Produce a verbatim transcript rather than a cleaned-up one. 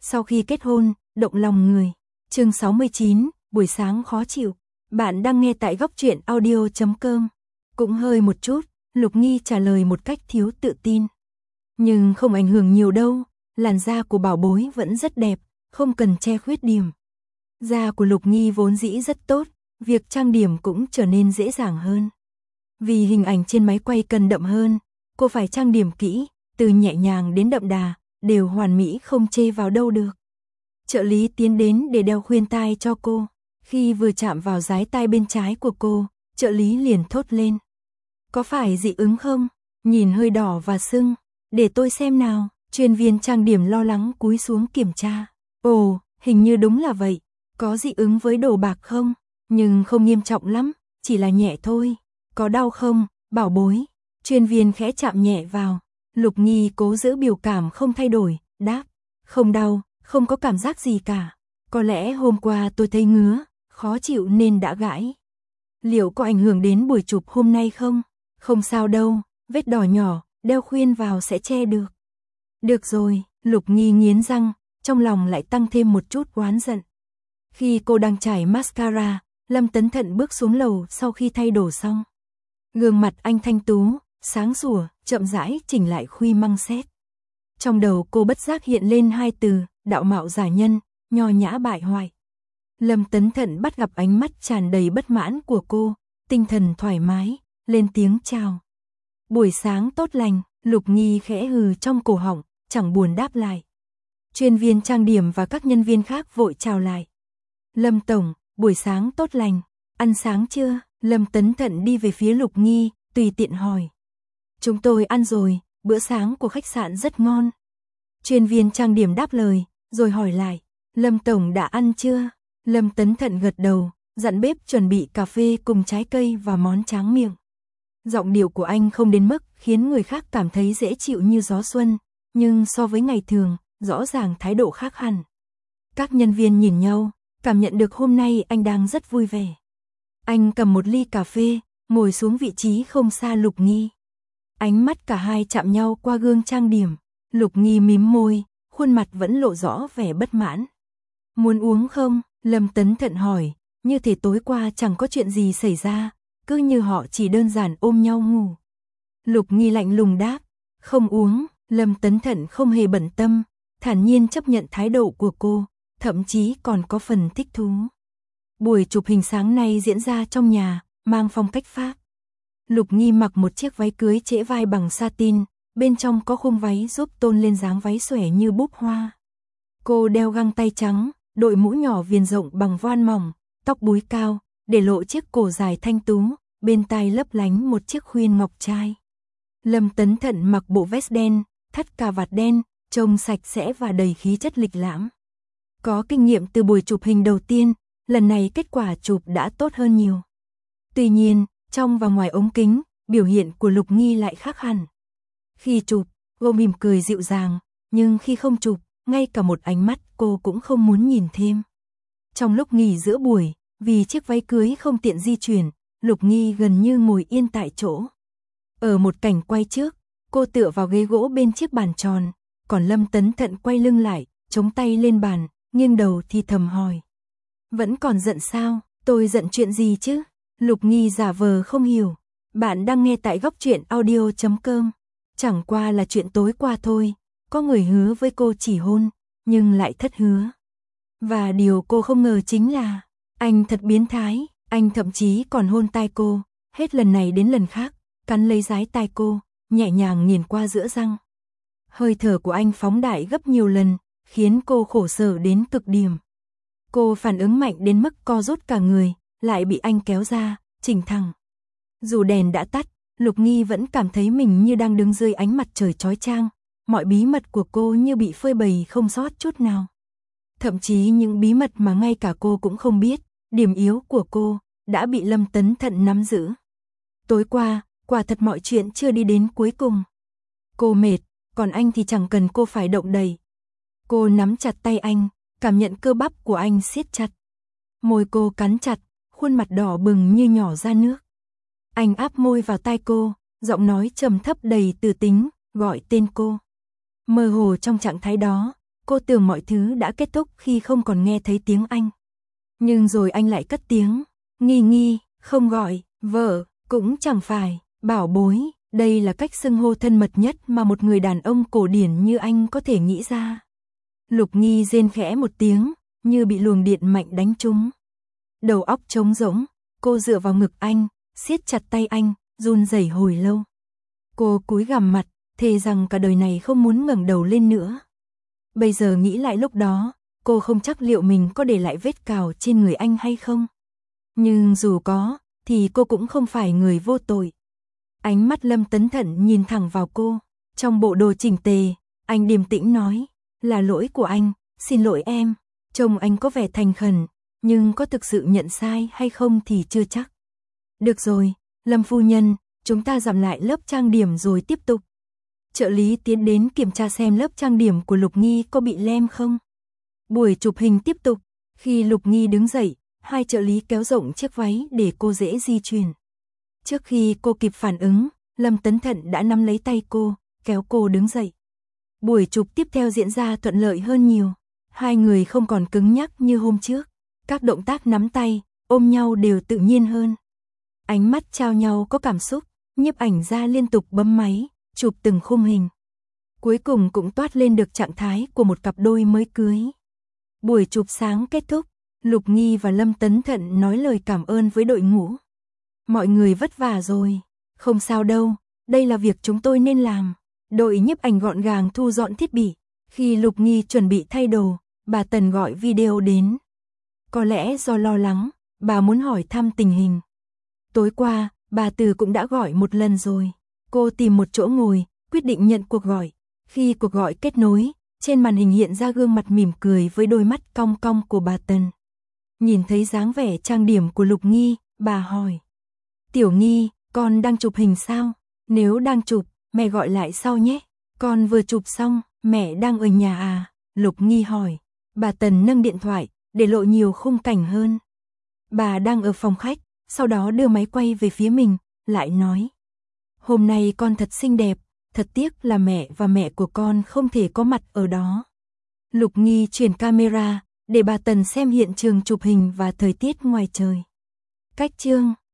Sau khi kết hôn, động lòng người. Chương sáu mươi chín, buổi sáng khó chịu. Bạn đang nghe tại góc truyện audio chấm com. Cũng hơi một chút, Lục Nghi trả lời một cách thiếu tự tin. Nhưng không ảnh hưởng nhiều đâu, làn da của bảo bối vẫn rất đẹp, không cần che khuyết điểm. Da của Lục Nghi vốn dĩ rất tốt, việc trang điểm cũng trở nên dễ dàng hơn. Vì hình ảnh trên máy quay cần đậm hơn, cô phải trang điểm kỹ, từ nhẹ nhàng đến đậm đà, đều hoàn mỹ không chê vào đâu được. Trợ lý tiến đến để đeo khuyên tai cho cô. Khi vừa chạm vào dái tai bên trái của cô, trợ lý liền thốt lên. Có phải dị ứng không? Nhìn hơi đỏ và sưng. Để tôi xem nào. Chuyên viên trang điểm lo lắng cúi xuống kiểm tra. Ồ, hình như đúng là vậy. Có dị ứng với đồ bạc không? Nhưng không nghiêm trọng lắm, chỉ là nhẹ thôi. Có đau không, bảo bối? Chuyên viên khẽ chạm nhẹ vào. Lục Nghi cố giữ biểu cảm không thay đổi, đáp. Không đau, không có cảm giác gì cả. Có lẽ hôm qua tôi thấy ngứa, khó chịu nên đã gãi. Liệu có ảnh hưởng đến buổi chụp hôm nay không? Không sao đâu, vết đỏ nhỏ, đeo khuyên vào sẽ che được. Được rồi, Lục Nghi nghiến răng, trong lòng lại tăng thêm một chút oán giận. Khi cô đang chải mascara, Lâm Tấn Thận bước xuống lầu sau khi thay đồ xong. Gương mặt anh thanh tú, sáng sủa, chậm rãi chỉnh lại khuy măng xét. Trong đầu cô bất giác hiện lên hai từ, đạo mạo giả nhân, nho nhã bại hoại. Lâm Tấn Thận bắt gặp ánh mắt tràn đầy bất mãn của cô, tinh thần thoải mái, lên tiếng chào. Buổi sáng tốt lành, Lục Nghi khẽ hừ trong cổ họng, chẳng buồn đáp lại. Chuyên viên trang điểm và các nhân viên khác vội chào lại. Lâm Tổng, buổi sáng tốt lành, ăn sáng chưa? Lâm Tấn Thận đi về phía Lục Nghi, tùy tiện hỏi. Chúng tôi ăn rồi, bữa sáng của khách sạn rất ngon. Chuyên viên trang điểm đáp lời, rồi hỏi lại. Lâm Tổng đã ăn chưa? Lâm Tấn Thận gật đầu, dặn bếp chuẩn bị cà phê cùng trái cây và món tráng miệng. Giọng điệu của anh không đến mức khiến người khác cảm thấy dễ chịu như gió xuân, nhưng so với ngày thường, rõ ràng thái độ khác hẳn. Các nhân viên nhìn nhau, cảm nhận được hôm nay anh đang rất vui vẻ. Anh cầm một ly cà phê, ngồi xuống vị trí không xa Lục Nghi. Ánh mắt cả hai chạm nhau qua gương trang điểm, Lục Nghi mím môi, khuôn mặt vẫn lộ rõ vẻ bất mãn. Muốn uống không? Lâm Tấn Thận hỏi, như thể tối qua chẳng có chuyện gì xảy ra, cứ như họ chỉ đơn giản ôm nhau ngủ. Lục Nghi lạnh lùng đáp, không uống. Lâm Tấn Thận không hề bận tâm, thản nhiên chấp nhận thái độ của cô, thậm chí còn có phần thích thú. Buổi chụp hình sáng nay diễn ra trong nhà, mang phong cách Pháp. Lục Nghi mặc một chiếc váy cưới trễ vai bằng satin, bên trong có khung váy giúp tôn lên dáng váy xòe như búp hoa. Cô đeo găng tay trắng, đội mũ nhỏ viền rộng bằng voan mỏng, tóc búi cao, để lộ chiếc cổ dài thanh tú, bên tai lấp lánh một chiếc khuyên ngọc trai. Lâm Tấn Thận mặc bộ vest đen, thắt cà vạt đen, trông sạch sẽ và đầy khí chất lịch lãm. Có kinh nghiệm từ buổi chụp hình đầu tiên, lần này kết quả chụp đã tốt hơn nhiều. Tuy nhiên, trong và ngoài ống kính, biểu hiện của Lục Nghi lại khác hẳn. Khi chụp, cô mỉm cười dịu dàng, nhưng khi không chụp, ngay cả một ánh mắt cô cũng không muốn nhìn thêm. Trong lúc nghỉ giữa buổi, vì chiếc váy cưới không tiện di chuyển, Lục Nghi gần như ngồi yên tại chỗ. Ở một cảnh quay trước, cô tựa vào ghế gỗ bên chiếc bàn tròn, còn Lâm Tấn Thận quay lưng lại, chống tay lên bàn, nghiêng đầu thì thầm hỏi. Vẫn còn giận sao? Tôi giận chuyện gì chứ? Lục Nghi giả vờ không hiểu. Bạn đang nghe tại góc truyện audio chấm com. Chẳng qua là chuyện tối qua thôi, có người hứa với cô chỉ hôn, nhưng lại thất hứa. Và điều cô không ngờ chính là, anh thật biến thái, anh thậm chí còn hôn tai cô, hết lần này đến lần khác, cắn lấy dái tai cô, nhẹ nhàng nghiền qua giữa răng. Hơi thở của anh phóng đại gấp nhiều lần, khiến cô khổ sở đến cực điểm. Cô phản ứng mạnh đến mức co rút cả người, lại bị anh kéo ra, chỉnh thẳng. Dù đèn đã tắt, Lục Nghi vẫn cảm thấy mình như đang đứng dưới ánh mặt trời chói chang, mọi bí mật của cô như bị phơi bày không sót chút nào. Thậm chí những bí mật mà ngay cả cô cũng không biết, điểm yếu của cô, đã bị Lâm Tấn Thận nắm giữ. Tối qua, quả thật mọi chuyện chưa đi đến cuối cùng. Cô mệt, còn anh thì chẳng cần cô phải động đậy. Cô nắm chặt tay anh, cảm nhận cơ bắp của anh siết chặt. Môi cô cắn chặt, khuôn mặt đỏ bừng như nhỏ ra nước. Anh áp môi vào tai cô, giọng nói trầm thấp đầy từ tính, gọi tên cô. Mơ hồ trong trạng thái đó, Cô tưởng mọi thứ đã kết thúc khi không còn nghe thấy tiếng anh. Nhưng rồi anh lại cất tiếng, Nghi Nghi, không gọi, vợ, cũng chẳng phải, bảo bối, đây là cách xưng hô thân mật nhất mà một người đàn ông cổ điển như anh có thể nghĩ ra. Lục Nghi rên khẽ một tiếng, như bị luồng điện mạnh đánh trúng. Đầu óc trống rỗng, cô dựa vào ngực anh, siết chặt tay anh, run rẩy hồi lâu. Cô cúi gằm mặt, thề rằng cả đời này không muốn ngẩng đầu lên nữa. Bây giờ nghĩ lại lúc đó, cô không chắc liệu mình có để lại vết cào trên người anh hay không. Nhưng dù có, thì cô cũng không phải người vô tội. Ánh mắt Lâm Tấn Thận nhìn thẳng vào cô, trong bộ đồ chỉnh tề, anh điềm tĩnh nói, là lỗi của anh, xin lỗi em. Trông anh có vẻ thành khẩn, nhưng có thực sự nhận sai hay không thì chưa chắc. Được rồi, Lâm phu nhân, chúng ta giảm lại lớp trang điểm rồi tiếp tục. Trợ lý tiến đến kiểm tra xem lớp trang điểm của Lục Nghi có bị lem không. Buổi chụp hình tiếp tục, khi Lục Nghi đứng dậy, hai trợ lý kéo rộng chiếc váy để cô dễ di chuyển. Trước khi cô kịp phản ứng, Lâm Tấn Thận đã nắm lấy tay cô, kéo cô đứng dậy. Buổi chụp tiếp theo diễn ra thuận lợi hơn nhiều. Hai người không còn cứng nhắc như hôm trước. Các động tác nắm tay, ôm nhau đều tự nhiên hơn. Ánh mắt trao nhau có cảm xúc, nhiếp ảnh gia liên tục bấm máy, chụp từng khung hình. Cuối cùng cũng toát lên được trạng thái của một cặp đôi mới cưới. Buổi chụp sáng kết thúc, Lục Nghi và Lâm Tấn Thận nói lời cảm ơn với đội ngũ. Mọi người vất vả rồi. Không sao đâu, đây là việc chúng tôi nên làm. Đội nhiếp ảnh gọn gàng thu dọn thiết bị. Khi Lục Nghi chuẩn bị thay đồ, bà Tần gọi video đến. Có lẽ do lo lắng, bà muốn hỏi thăm tình hình. Tối qua, bà Từ cũng đã gọi một lần rồi. Cô tìm một chỗ ngồi, quyết định nhận cuộc gọi. Khi cuộc gọi kết nối, trên màn hình hiện ra gương mặt mỉm cười với đôi mắt cong cong của bà Tần. Nhìn thấy dáng vẻ trang điểm của Lục Nghi, bà hỏi. Tiểu Nghi, con đang chụp hình sao? Nếu đang chụp, mẹ gọi lại sau nhé. Con vừa chụp xong, mẹ đang ở nhà à? Lục Nghi hỏi. Bà Tần nâng điện thoại, để lộ nhiều khung cảnh hơn. Bà đang ở phòng khách, sau đó đưa máy quay về phía mình, lại nói. Hôm nay con thật xinh đẹp, thật tiếc là mẹ và mẹ của con không thể có mặt ở đó. Lục Nghi chuyển camera, để bà Tần xem hiện trường chụp hình và thời tiết ngoài trời. Cách chương